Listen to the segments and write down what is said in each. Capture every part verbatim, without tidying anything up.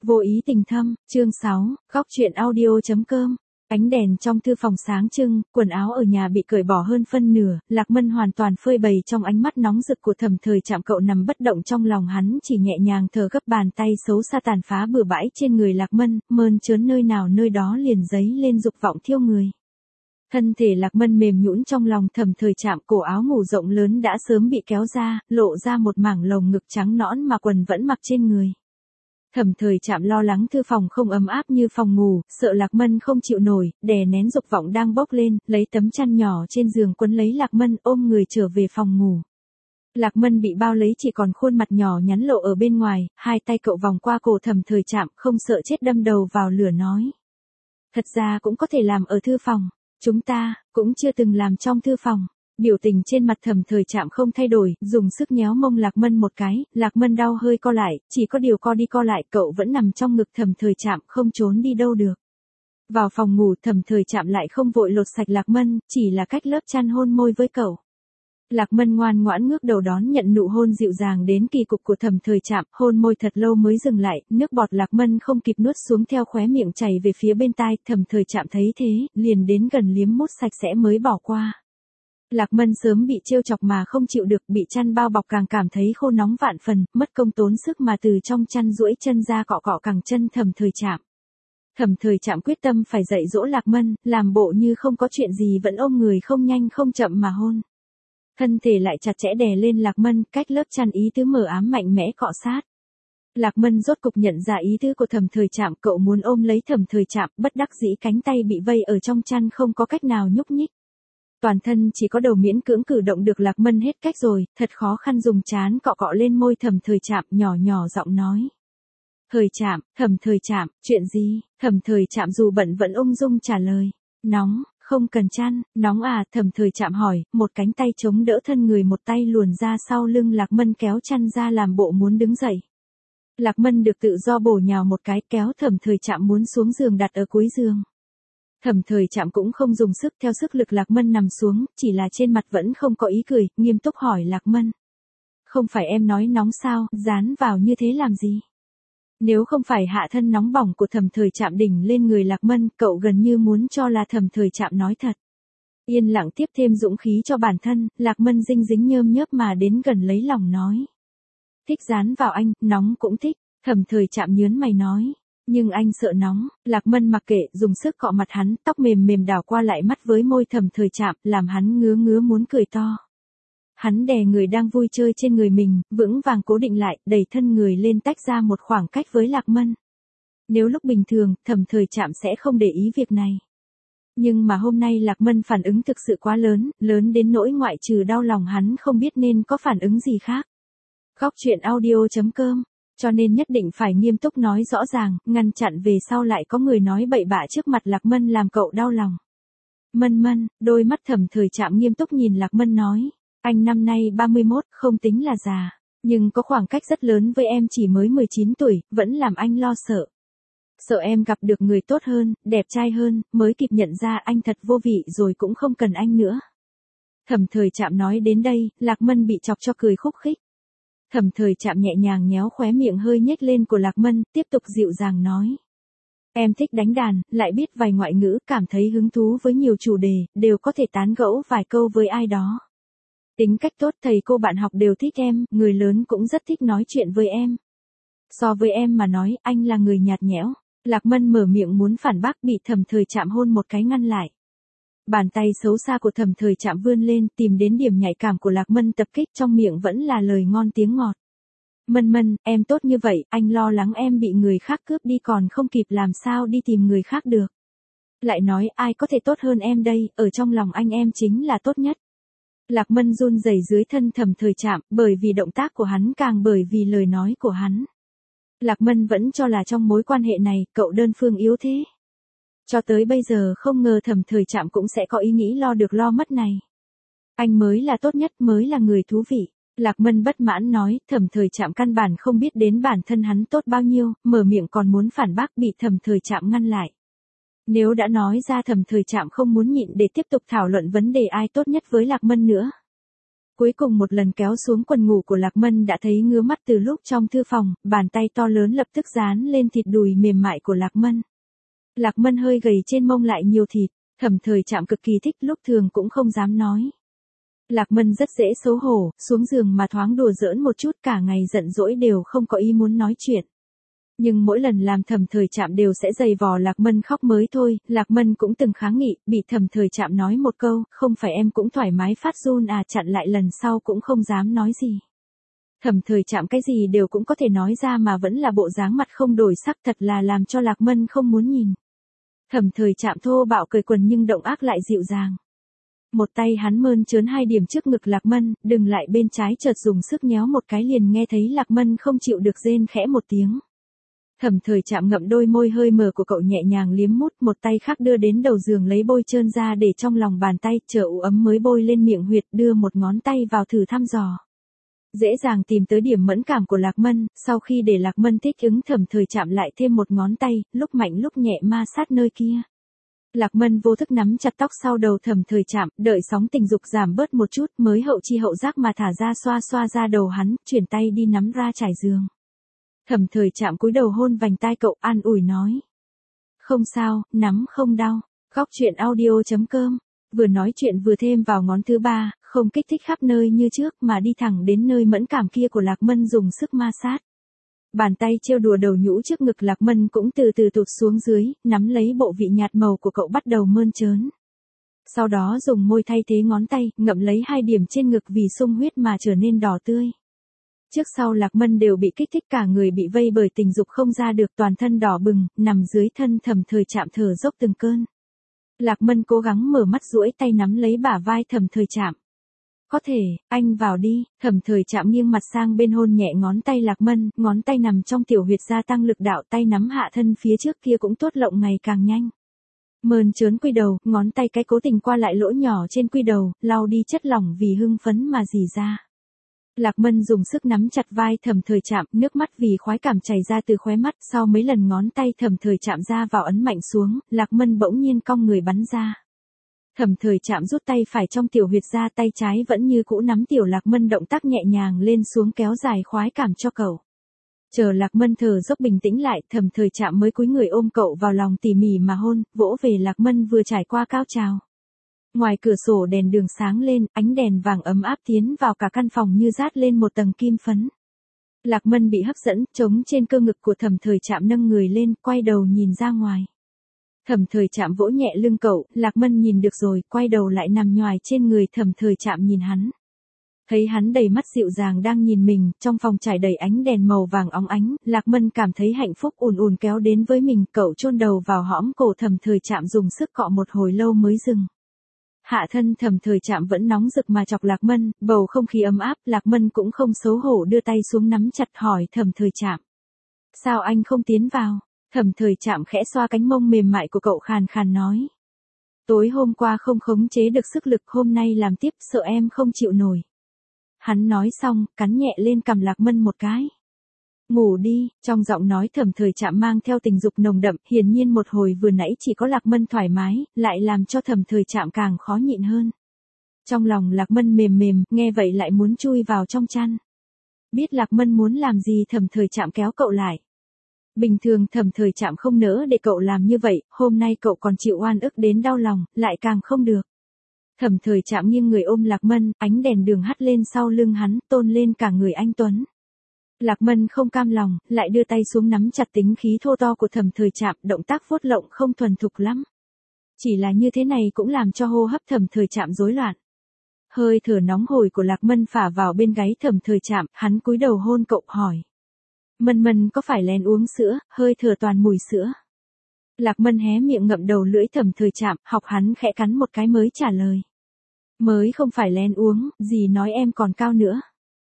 Vô ý tình thâm, chương sáu, góc truyện audio.com. Ánh đèn trong thư phòng sáng trưng, quần áo ở nhà bị cởi bỏ hơn phân nửa, Lạc Mân hoàn toàn phơi bày trong ánh mắt nóng rực của Thẩm Thời Trạm. Cậu nằm bất động trong lòng hắn, chỉ nhẹ nhàng thở gấp, bàn tay xấu xa tàn phá bừa bãi trên người Lạc Mân, mơn trớn nơi nào nơi đó liền dấy lên dục vọng thiêu người. Thân thể Lạc Mân mềm nhũn trong lòng Thẩm Thời Trạm, cổ áo ngủ rộng lớn đã sớm bị kéo ra, lộ ra một mảng lồng ngực trắng nõn mà quần vẫn mặc trên người. Thẩm Thời Trạm lo lắng thư phòng không ấm áp như phòng ngủ, sợ Lạc Mân không chịu nổi, đè nén dục vọng đang bốc lên, lấy tấm chăn nhỏ trên giường quấn lấy Lạc Mân, ôm người trở về phòng ngủ. Lạc Mân bị bao lấy, chỉ còn khuôn mặt nhỏ nhắn lộ ở bên ngoài, hai tay cậu vòng qua cổ Thẩm Thời Trạm, không sợ chết đâm đầu vào lửa nói. Thật ra cũng có thể làm ở thư phòng, chúng ta cũng chưa từng làm trong thư phòng. Biểu tình trên mặt Thẩm Thời Trạm không thay đổi, dùng sức nhéo mông Lạc Mân một cái, Lạc Mân đau hơi co lại, chỉ có điều co đi co lại, cậu vẫn nằm trong ngực Thẩm Thời Trạm, không trốn đi đâu được. Vào phòng ngủ, Thẩm Thời Trạm lại không vội lột sạch Lạc Mân, chỉ là cách lớp chăn hôn môi với cậu. Lạc Mân ngoan ngoãn ngước đầu đón nhận nụ hôn dịu dàng đến kỳ cục của Thẩm Thời Trạm, hôn môi thật lâu mới dừng lại, nước bọt Lạc Mân không kịp nuốt xuống theo khóe miệng chảy về phía bên tai, Thẩm Thời Trạm thấy thế, liền đến gần liếm mút sạch sẽ mới bỏ qua. Lạc Mân sớm bị trêu chọc mà không chịu được, bị chăn bao bọc càng cảm thấy khô nóng vạn phần, mất công tốn sức mà từ trong chăn duỗi chân ra cọ cọ cẳng chân Thẩm Thời Trạm. Thẩm Thời Trạm quyết tâm phải dạy dỗ Lạc Mân, làm bộ như không có chuyện gì vẫn ôm người không nhanh không chậm mà hôn. Thân thể lại chặt chẽ đè lên Lạc Mân, cách lớp chăn ý tứ mờ ám mạnh mẽ cọ sát. Lạc Mân rốt cục nhận ra ý tứ của Thẩm Thời Trạm, cậu muốn ôm lấy Thẩm Thời Trạm, bất đắc dĩ cánh tay bị vây ở trong chăn không có cách nào nhúc nhích. Toàn thân chỉ có đầu miễn cưỡng cử động được. Lạc Mân hết cách rồi, thật khó khăn dùng trán cọ cọ lên môi Thẩm Thời Trạm, nhỏ nhỏ giọng nói. Thời Trạm, Thẩm Thời Trạm, chuyện gì? Thẩm Thời Trạm dù bận vẫn ung dung trả lời. Nóng, không cần chăn. Nóng à? Thẩm Thời Trạm hỏi, một cánh tay chống đỡ thân người, một tay luồn ra sau lưng Lạc Mân kéo chăn ra làm bộ muốn đứng dậy. Lạc Mân được tự do bổ nhào một cái, kéo Thẩm Thời Trạm muốn xuống giường đặt ở cuối giường. Thẩm Thời Trạm cũng không dùng sức, theo sức lực Lạc Mân nằm xuống, chỉ là trên mặt vẫn không có ý cười, nghiêm túc hỏi Lạc Mân. Không phải em nói nóng sao, dán vào như thế làm gì? Nếu không phải hạ thân nóng bỏng của Thẩm Thời Trạm đỉnh lên người Lạc Mân, cậu gần như muốn cho là Thẩm Thời Trạm nói thật. Yên lặng tiếp thêm dũng khí cho bản thân, Lạc Mân dinh dính nhơm nhớp mà đến gần lấy lòng nói. Thích dán vào anh, nóng cũng thích. Thẩm Thời Trạm nhớn mày nói. Nhưng anh sợ nóng. Lạc Mân mặc kệ, dùng sức cọ mặt hắn, tóc mềm mềm đảo qua lại mắt với môi Thẩm Thời Trạm, làm hắn ngứa ngứa muốn cười to. Hắn đè người đang vui chơi trên người mình, vững vàng cố định lại, đẩy thân người lên tách ra một khoảng cách với Lạc Mân. Nếu lúc bình thường, Thẩm Thời Trạm sẽ không để ý việc này. Nhưng mà hôm nay Lạc Mân phản ứng thực sự quá lớn, lớn đến nỗi ngoại trừ đau lòng hắn không biết nên có phản ứng gì khác. Góc truyện audio.com. Cho nên nhất định phải nghiêm túc nói rõ ràng, ngăn chặn về sau lại có người nói bậy bạ trước mặt Lạc Mân làm cậu đau lòng. Mân Mân, đôi mắt Thẩm Thời Trạm nghiêm túc nhìn Lạc Mân nói. Anh năm nay ba mươi mốt, không tính là già. Nhưng có khoảng cách rất lớn với em, chỉ mới mười chín tuổi, vẫn làm anh lo sợ. Sợ em gặp được người tốt hơn, đẹp trai hơn, mới kịp nhận ra anh thật vô vị rồi cũng không cần anh nữa. Thẩm Thời Trạm nói đến đây, Lạc Mân bị chọc cho cười khúc khích. Thẩm Thời Trạm nhẹ nhàng nhéo khóe miệng hơi nhếch lên của Lạc Mân, tiếp tục dịu dàng nói. Em thích đánh đàn, lại biết vài ngoại ngữ, cảm thấy hứng thú với nhiều chủ đề, đều có thể tán gẫu vài câu với ai đó. Tính cách tốt, thầy cô bạn học đều thích em, người lớn cũng rất thích nói chuyện với em. So với em mà nói, anh là người nhạt nhẽo. Lạc Mân mở miệng muốn phản bác, bị Thẩm Thời Trạm hôn một cái ngăn lại. Bàn tay xấu xa của Thẩm Thời Trạm vươn lên, tìm đến điểm nhạy cảm của Lạc Mân tập kích, trong miệng vẫn là lời ngon tiếng ngọt. Mân Mân, em tốt như vậy, anh lo lắng em bị người khác cướp đi còn không kịp làm sao đi tìm người khác được. Lại nói ai có thể tốt hơn em đây, ở trong lòng anh em chính là tốt nhất. Lạc Mân run rẩy dưới thân Thẩm Thời Trạm, bởi vì động tác của hắn càng bởi vì lời nói của hắn. Lạc Mân vẫn cho là trong mối quan hệ này, cậu đơn phương yếu thế. Cho tới bây giờ không ngờ Thẩm Thời Trạm cũng sẽ có ý nghĩ lo được lo mất này. Anh mới là tốt nhất, mới là người thú vị. Lạc Mân bất mãn nói, Thẩm Thời Trạm căn bản không biết đến bản thân hắn tốt bao nhiêu, mở miệng còn muốn phản bác, bị Thẩm Thời Trạm ngăn lại. Nếu đã nói ra, Thẩm Thời Trạm không muốn nhịn để tiếp tục thảo luận vấn đề ai tốt nhất với Lạc Mân nữa. Cuối cùng một lần kéo xuống quần ngủ của Lạc Mân đã thấy ngứa mắt từ lúc trong thư phòng, bàn tay to lớn lập tức dán lên thịt đùi mềm mại của Lạc Mân. Lạc Mân hơi gầy trên mông lại nhiều thịt, Thẩm Thời Trạm cực kỳ thích, lúc thường cũng không dám nói. Lạc Mân rất dễ xấu hổ, xuống giường mà thoáng đùa giỡn một chút, cả ngày giận dỗi đều không có ý muốn nói chuyện. Nhưng mỗi lần làm Thẩm Thời Trạm đều sẽ giày vò Lạc Mân khóc mới thôi. Lạc Mân cũng từng kháng nghị, bị Thẩm Thời Trạm nói một câu, không phải em cũng thoải mái phát run à, chặn lại lần sau cũng không dám nói gì. Thẩm Thời Trạm cái gì đều cũng có thể nói ra mà vẫn là bộ dáng mặt không đổi sắc, thật là làm cho Lạc Mân không muốn nhìn. Thẩm Thời Trạm thô bạo cởi quần nhưng động ác lại dịu dàng. Một tay hắn mơn trớn hai điểm trước ngực Lạc Mân, đừng lại bên trái chợt dùng sức nhéo một cái liền nghe thấy Lạc Mân không chịu được rên khẽ một tiếng. Thẩm Thời Trạm ngậm đôi môi hơi mờ của cậu nhẹ nhàng liếm mút, một tay khác đưa đến đầu giường lấy bôi trơn ra để trong lòng bàn tay, chờ ủ ấm mới bôi lên miệng huyệt, đưa một ngón tay vào thử thăm dò. Dễ dàng tìm tới điểm mẫn cảm của Lạc Mân, sau khi để Lạc Mân thích ứng, Thẩm Thời Trạm lại thêm một ngón tay, lúc mạnh lúc nhẹ ma sát nơi kia. Lạc Mân vô thức nắm chặt tóc sau đầu Thẩm Thời Trạm, đợi sóng tình dục giảm bớt một chút mới hậu chi hậu giác mà thả ra, xoa xoa ra đầu hắn, chuyển tay đi nắm ra trải giường. Thẩm Thời Trạm cúi đầu hôn vành tai cậu, an ủi nói. Không sao, nắm không đau. Góc truyện audio chấm com. Vừa nói chuyện vừa thêm vào ngón thứ ba, không kích thích khắp nơi như trước mà đi thẳng đến nơi mẫn cảm kia của Lạc Mân dùng sức ma sát. Bàn tay trêu đùa đầu nhũ trước ngực Lạc Mân cũng từ từ tụt xuống dưới, nắm lấy bộ vị nhạt màu của cậu bắt đầu mơn trớn. Sau đó dùng môi thay thế ngón tay, ngậm lấy hai điểm trên ngực vì sung huyết mà trở nên đỏ tươi. Trước sau Lạc Mân đều bị kích thích, cả người bị vây bởi tình dục không ra được, toàn thân đỏ bừng, nằm dưới thân Thẩm Thời Trạm thở dốc từng cơn. Lạc Mân cố gắng mở mắt, duỗi tay nắm lấy bả vai Thẩm Thời Trạm. Có thể, anh vào đi. Thẩm Thời Trạm nghiêng mặt sang bên hôn nhẹ ngón tay Lạc Mân, ngón tay nằm trong tiểu huyệt gia tăng lực đạo, tay nắm hạ thân phía trước kia cũng tuốt lộng ngày càng nhanh. Mơn trớn quy đầu, ngón tay cái cố tình qua lại lỗ nhỏ trên quy đầu, lau đi chất lỏng vì hưng phấn mà rỉ ra. Lạc Mân dùng sức nắm chặt vai Thẩm Thời Trạm, nước mắt vì khoái cảm chảy ra từ khóe mắt, sau mấy lần ngón tay Thẩm Thời Trạm ra vào ấn mạnh xuống, Lạc Mân bỗng nhiên cong người bắn ra. Thẩm Thời Trạm rút tay phải trong tiểu huyệt ra, tay trái vẫn như cũ nắm tiểu Lạc Mân, động tác nhẹ nhàng lên xuống kéo dài khoái cảm cho cậu. Chờ Lạc Mân thở dốc bình tĩnh lại, Thẩm Thời Trạm mới cúi người ôm cậu vào lòng tỉ mỉ mà hôn, vỗ về Lạc Mân vừa trải qua cao trào. Ngoài cửa sổ đèn đường sáng lên, ánh đèn vàng ấm áp tiến vào cả căn phòng như dát lên một tầng kim phấn. Lạc Mân bị hấp dẫn, trống trên cơ ngực của Thẩm Thời Trạm nâng người lên, quay đầu nhìn ra ngoài. Thẩm Thời Trạm vỗ nhẹ lưng cậu, Lạc Mân nhìn được rồi, quay đầu lại nằm nhoài trên người Thẩm Thời Trạm nhìn hắn. Thấy hắn đầy mắt dịu dàng đang nhìn mình, trong phòng trải đầy ánh đèn màu vàng óng ánh, Lạc Mân cảm thấy hạnh phúc ùn ùn kéo đến với mình, cậu chôn đầu vào hõm cổ Thẩm Thời Trạm dùng sức cọ một hồi lâu mới dừng. Hạ thân Thẩm Thời Trạm vẫn nóng rực mà chọc Lạc Mân, bầu không khí ấm áp, Lạc Mân cũng không xấu hổ đưa tay xuống nắm chặt hỏi Thẩm Thời Trạm. Sao anh không tiến vào? Thẩm Thời Trạm khẽ xoa cánh mông mềm mại của cậu, khàn khàn nói. Tối hôm qua không khống chế được sức lực, hôm nay làm tiếp sợ em không chịu nổi. Hắn nói xong, cắn nhẹ lên cằm Lạc Mân một cái. Ngủ đi, trong giọng nói Thẩm Thời Trạm mang theo tình dục nồng đậm, hiển nhiên một hồi vừa nãy chỉ có Lạc Mân thoải mái, lại làm cho Thẩm Thời Trạm càng khó nhịn hơn. Trong lòng Lạc Mân mềm mềm, nghe vậy lại muốn chui vào trong chăn. Biết Lạc Mân muốn làm gì, Thẩm Thời Trạm kéo cậu lại. Bình thường Thẩm Thời Trạm không nỡ để cậu làm như vậy, hôm nay cậu còn chịu oan ức đến đau lòng, lại càng không được. Thẩm Thời Trạm nghiêng người ôm Lạc Mân, ánh đèn đường hắt lên sau lưng hắn, tôn lên cả người anh tuấn. Lạc Mân không cam lòng, lại đưa tay xuống nắm chặt tính khí thô to của Thẩm Thời Trạm, động tác vuốt lộng không thuần thục lắm. Chỉ là như thế này cũng làm cho hô hấp Thẩm Thời Trạm rối loạn. Hơi thở nóng hổi của Lạc Mân phả vào bên gáy Thẩm Thời Trạm, hắn cúi đầu hôn cậu, hỏi. Mân Mân có phải lén uống sữa, hơi thở toàn mùi sữa. Lạc Mân hé miệng ngậm đầu lưỡi Thẩm Thời Trạm, học hắn khẽ cắn một cái mới trả lời. Mới không phải lén uống, dì nói em còn cao nữa.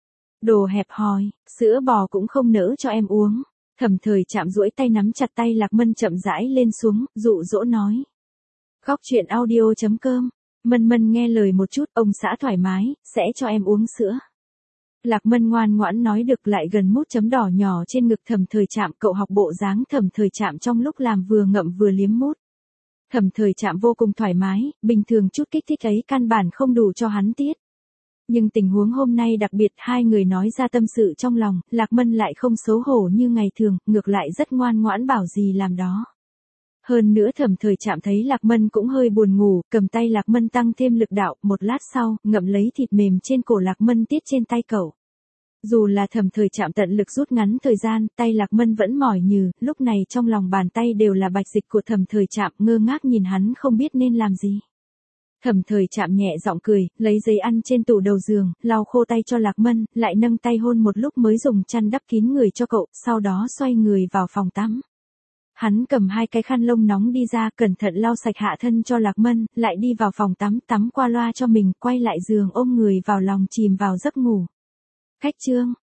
Đồ hẹp hòi, sữa bò cũng không nỡ cho em uống. Thẩm Thời Trạm duỗi tay nắm chặt tay Lạc Mân chậm rãi lên xuống, dụ dỗ nói. Góc truyện audio chấm com. Mân Mân nghe lời một chút, ông xã thoải mái, sẽ cho em uống sữa. Lạc Mân ngoan ngoãn nói được, lại gần mút chấm đỏ nhỏ trên ngực Thẩm Thời Trạm, cậu học bộ dáng Thẩm Thời Trạm trong lúc làm vừa ngậm vừa liếm mút. Thẩm Thời Trạm vô cùng thoải mái, bình thường chút kích thích ấy căn bản không đủ cho hắn tiết. Nhưng tình huống hôm nay đặc biệt, hai người nói ra tâm sự trong lòng, Lạc Mân lại không xấu hổ như ngày thường, ngược lại rất ngoan ngoãn bảo gì làm đó. Hơn nữa Thẩm Thời Trạm thấy Lạc Mân cũng hơi buồn ngủ, cầm tay Lạc Mân tăng thêm lực đạo, một lát sau, ngậm lấy thịt mềm trên cổ Lạc Mân tiết trên tay cậu. Dù là Thẩm Thời Trạm tận lực rút ngắn thời gian, tay Lạc Mân vẫn mỏi nhừ, lúc này trong lòng bàn tay đều là bạch dịch của Thẩm Thời Trạm, ngơ ngác nhìn hắn không biết nên làm gì. Thẩm Thời Trạm nhẹ giọng cười, lấy giấy ăn trên tủ đầu giường, lau khô tay cho Lạc Mân, lại nâng tay hôn một lúc mới dùng chăn đắp kín người cho cậu, sau đó xoay người vào phòng tắm. Hắn cầm hai cái khăn lông nóng đi ra, cẩn thận lau sạch hạ thân cho Lạc Mân, lại đi vào phòng tắm, tắm qua loa cho mình, quay lại giường ôm người vào lòng chìm vào giấc ngủ. Khách chương